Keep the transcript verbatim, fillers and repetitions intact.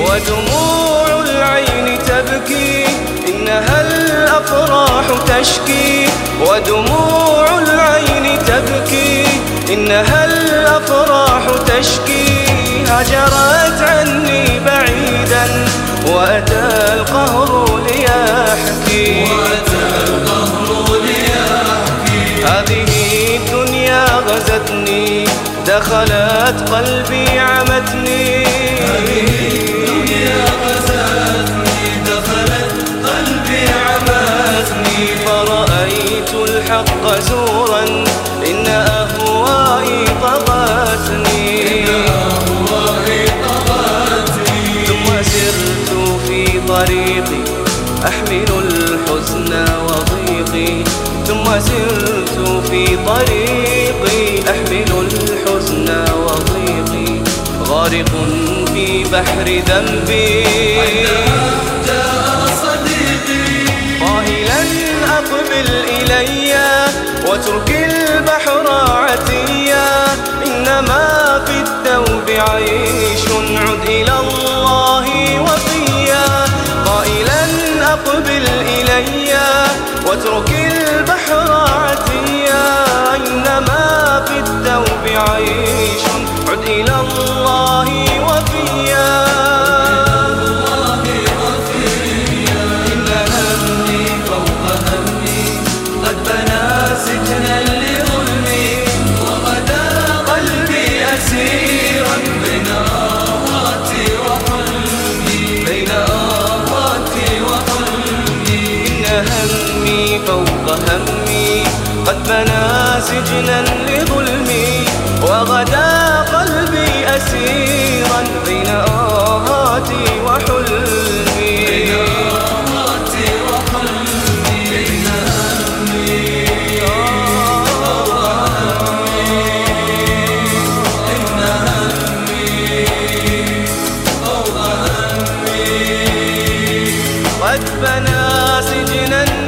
ودموع العين تبكي إنها الأفراح تشكي، ودموع العين تبكي إنها الأفراح تشكي. هجرت عني بعيدا وأتى القهر ليحكي، هذه الدنيا غزتني دخلت قلبي عمتني، فرأيت الحق زورا إن أهوائي طغتني، ثم سرت في طريقي أحمل الحزن وضيقي، ثم سرت في طريقي أحمل الحزن وضيقي، غارق في بحر ذنبي قائلا أقبل إلي واترك البحر عتيا، إنما في الثوب عيش عد إلى الله وفيا، قائلا أقبل إلي واترك البحر عتيا، إنما في الثوب عيش عد إلى الله وفيا. فوق همي قد بنى سجنا لظلمي، وغدا قلبي أسيرا بين آهاتي وحلمي، قد بنى سجنا